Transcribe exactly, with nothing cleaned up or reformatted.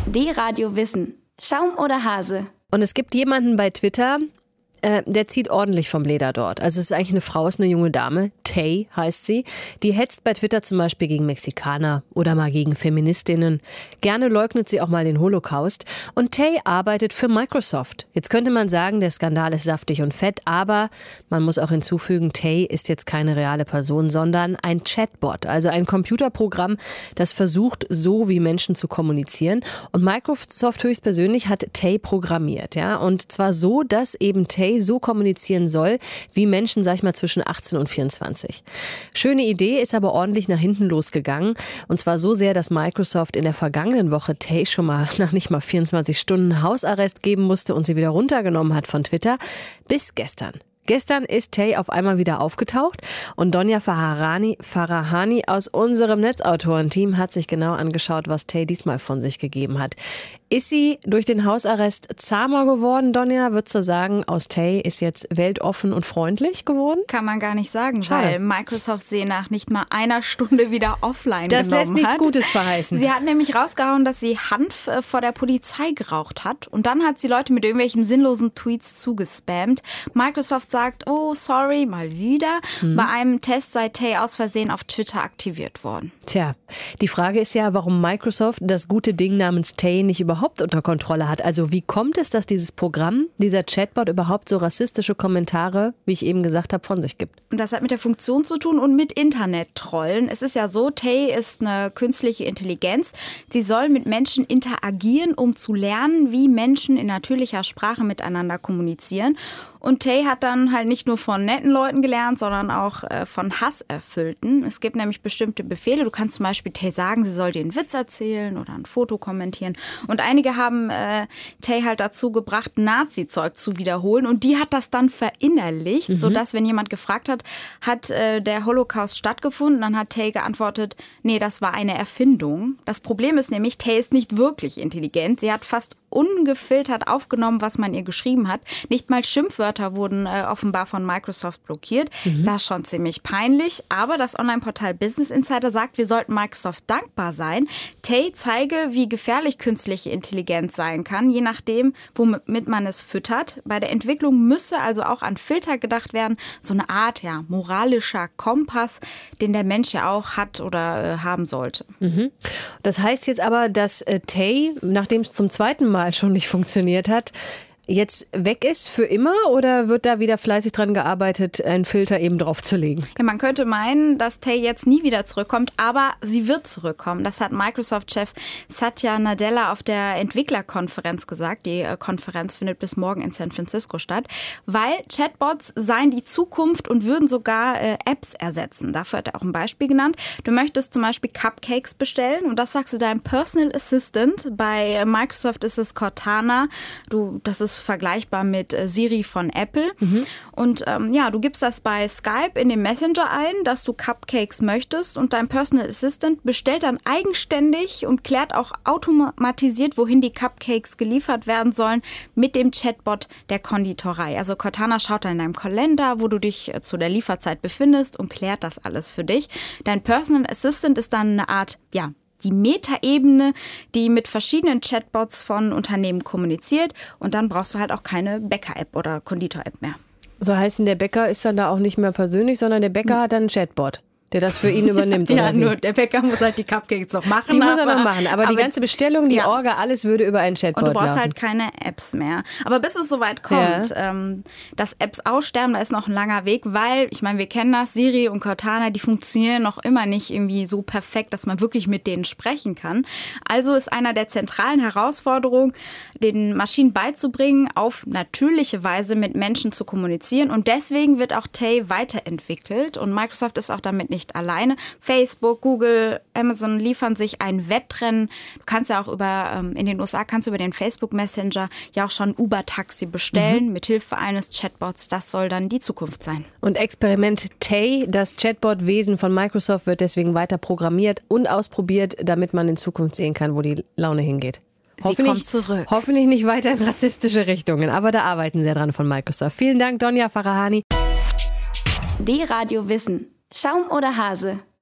D-Radio Wissen. Schaum oder Hase? Und es gibt jemanden bei Twitter, äh, der zieht ordentlich vom Leder dort. Also es ist eigentlich eine Frau, ist eine junge Dame. Tay heißt sie. Die hetzt bei Twitter zum Beispiel gegen Mexikaner oder mal gegen Feministinnen. Gerne leugnet sie auch mal den Holocaust. Und Tay arbeitet für Microsoft. Jetzt könnte man sagen, der Skandal ist saftig und fett, aber man muss auch hinzufügen, Tay ist jetzt keine reale Person, sondern ein Chatbot, also ein Computerprogramm, das versucht, so wie Menschen zu kommunizieren. Und Microsoft höchstpersönlich hat Tay programmiert, ja, und zwar so, dass eben Tay so kommunizieren soll, wie Menschen, sag ich mal, zwischen achtzehn und vierundzwanzig. Schöne Idee, ist aber ordentlich nach hinten losgegangen. Und zwar so sehr, dass Microsoft in der vergangenen Woche Tay schon mal nach nicht mal vierundzwanzig Stunden Hausarrest geben musste und sie wieder runtergenommen hat von Twitter. Bis gestern. Gestern ist Tay auf einmal wieder aufgetaucht und Donja Farahani, Farahani aus unserem Netzautorenteam hat sich genau angeschaut, was Tay diesmal von sich gegeben hat. Ist sie durch den Hausarrest zahmer geworden, Donja? Würdest du sagen, aus Tay ist jetzt weltoffen und freundlich geworden? Kann man gar nicht sagen, Schade. Weil Microsoft sie nach nicht mal einer Stunde wieder offline das genommen hat. Das lässt nichts Gutes verheißen. Sie hat nämlich rausgehauen, dass sie Hanf äh, vor der Polizei geraucht hat. Und dann hat sie Leute mit irgendwelchen sinnlosen Tweets zugespammt. Microsoft sagt, oh, sorry, mal wieder. Mhm. Bei einem Test sei Tay aus Versehen auf Twitter aktiviert worden. Tja, die Frage ist ja, warum Microsoft das gute Ding namens Tay nicht überhaupt unter Kontrolle hat. Also wie kommt es, dass dieses Programm, dieser Chatbot überhaupt so rassistische Kommentare, wie ich eben gesagt habe, von sich gibt? Und das hat mit der Funktion zu tun und mit Internet-Trollen. Es ist ja so, Tay ist eine künstliche Intelligenz. Sie soll mit Menschen interagieren, um zu lernen, wie Menschen in natürlicher Sprache miteinander kommunizieren. Und Tay hat dann halt nicht nur von netten Leuten gelernt, sondern auch äh, von Hasserfüllten. Es gibt nämlich bestimmte Befehle. Du kannst zum Beispiel Tay sagen, sie soll dir einen Witz erzählen oder ein Foto kommentieren. Und einige haben äh, Tay halt dazu gebracht, Nazi-Zeug zu wiederholen. Und die hat das dann verinnerlicht, mhm. sodass, wenn jemand gefragt hat, hat äh, der Holocaust stattgefunden, dann hat Tay geantwortet, nee, das war eine Erfindung. Das Problem ist nämlich, Tay ist nicht wirklich intelligent. Sie hat fast ungefiltert aufgenommen, was man ihr geschrieben hat. Nicht mal Schimpfwörter wurden äh, offenbar von Microsoft blockiert. Mhm. Das ist schon ziemlich peinlich. Aber das Online-Portal Business Insider sagt, wir sollten Microsoft dankbar sein. Tay zeige, wie gefährlich künstliche Intelligenz sein kann, je nachdem, womit man es füttert. Bei der Entwicklung müsse also auch an Filter gedacht werden. So eine Art ja, moralischer Kompass, den der Mensch ja auch hat oder äh, haben sollte. Mhm. Das heißt jetzt aber, dass äh, Tay, nachdem es zum zweiten Mal schon nicht funktioniert hat, jetzt weg ist für immer oder wird da wieder fleißig dran gearbeitet, einen Filter eben drauf zu legen? Ja, man könnte meinen, dass Tay jetzt nie wieder zurückkommt, aber sie wird zurückkommen. Das hat Microsoft-Chef Satya Nadella auf der Entwicklerkonferenz gesagt. Die Konferenz findet bis morgen in San Francisco statt, weil Chatbots seien die Zukunft und würden sogar äh, Apps ersetzen. Dafür hat er auch ein Beispiel genannt. Du möchtest zum Beispiel Cupcakes bestellen und das sagst du deinem Personal Assistant. Bei Microsoft ist es Cortana. Du, das ist vergleichbar mit Siri von Apple. Mhm. Und ähm, ja, du gibst das bei Skype in den Messenger ein, dass du Cupcakes möchtest und dein Personal Assistant bestellt dann eigenständig und klärt auch automatisiert, wohin die Cupcakes geliefert werden sollen, mit dem Chatbot der Konditorei. Also Cortana schaut dann in deinem Kalender, wo du dich zu der Lieferzeit befindest und klärt das alles für dich. Dein Personal Assistant ist dann eine Art, ja, die Metaebene, die mit verschiedenen Chatbots von Unternehmen kommuniziert. Und dann brauchst du halt auch keine Bäcker-App oder Konditor-App mehr. So heißt, der Bäcker ist dann da auch nicht mehr persönlich, sondern der Bäcker hat dann einen Chatbot, der das für ihn übernimmt. Ja, oder wie? nur der Bäcker muss halt die Cupcakes noch machen. Die muss er noch machen, aber, aber die ganze Bestellung, die ja. Orga, alles würde über einen Chatbot Und du brauchst laufen. halt keine Apps mehr. Aber bis es soweit kommt, ja. ähm, dass Apps aussterben, da ist noch ein langer Weg, weil, ich meine, wir kennen das, Siri und Cortana, die funktionieren noch immer nicht irgendwie so perfekt, dass man wirklich mit denen sprechen kann. Also ist einer der zentralen Herausforderungen, den Maschinen beizubringen, auf natürliche Weise mit Menschen zu kommunizieren. Und deswegen wird auch Tay weiterentwickelt. Und Microsoft ist auch damit nicht alleine. Facebook, Google, Amazon liefern sich ein Wettrennen. Du kannst ja auch über, ähm, in den U S A kannst du über den Facebook Messenger ja auch schon Uber-Taxi bestellen, mhm. mit Hilfe eines Chatbots. Das soll dann die Zukunft sein. Und Experiment Tay, das Chatbot-Wesen von Microsoft, wird deswegen weiter programmiert und ausprobiert, damit man in Zukunft sehen kann, wo die Laune hingeht. Sie kommt zurück. Hoffentlich nicht weiter in rassistische Richtungen, aber da arbeiten sie ja dran von Microsoft. Vielen Dank, Donja Farahani. D-Radio Wissen. Schaum oder Hase?